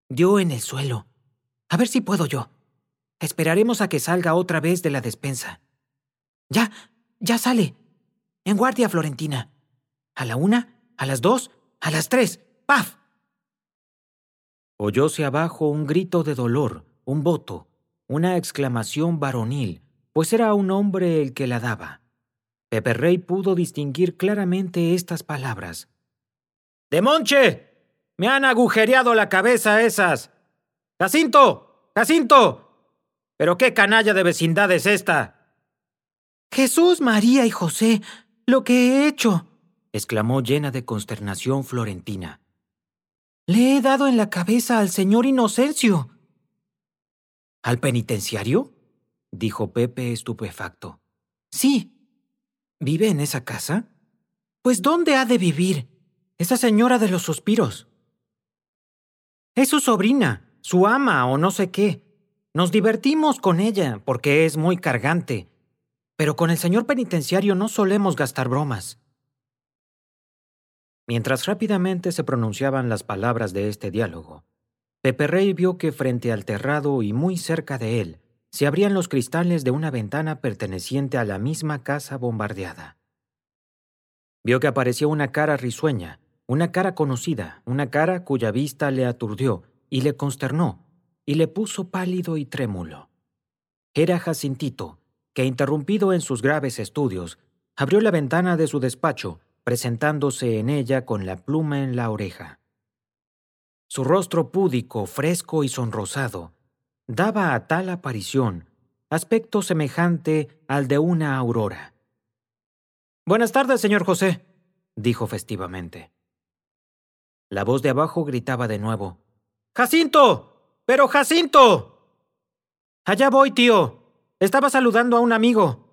Dio en el suelo. A ver si puedo yo. Esperaremos a que salga otra vez de la despensa. Ya sale. En guardia, Florentina. A la 1, a las 2, a las 3. ¡Paf! Oyóse abajo un grito de dolor, un voto, una exclamación varonil, pues era un hombre el que la daba. Peperrey pudo distinguir claramente estas palabras. ¡Demonche! ¡Me han agujereado la cabeza esas! ¡Jacinto! ¡Jacinto! ¿Pero qué canalla de vecindad es esta? Jesús, María y José, lo que he hecho, exclamó llena de consternación Florentina. Le he dado en la cabeza al señor Inocencio. ¿Al penitenciario? Dijo Pepe estupefacto. Sí. ¿Vive en esa casa? Pues ¿dónde ha de vivir? Esa señora de los suspiros. Es su sobrina, su ama o no sé qué. Nos divertimos con ella porque es muy cargante. Pero con el señor penitenciario no solemos gastar bromas. Mientras rápidamente se pronunciaban las palabras de este diálogo, Peperrey vio que frente al terrado y muy cerca de él se abrían los cristales de una ventana perteneciente a la misma casa bombardeada. Vio que apareció una cara risueña, una cara conocida, una cara cuya vista le aturdió y le consternó, y le puso pálido y trémulo. Era Jacintito, que, interrumpido en sus graves estudios, abrió la ventana de su despacho, presentándose en ella con la pluma en la oreja. Su rostro púdico, fresco y sonrosado daba a tal aparición aspecto semejante al de una aurora. «Buenas tardes, señor José», dijo festivamente. La voz de abajo gritaba de nuevo. «¡Jacinto! ¡Pero Jacinto!» «Allá voy, tío. Estaba saludando a un amigo».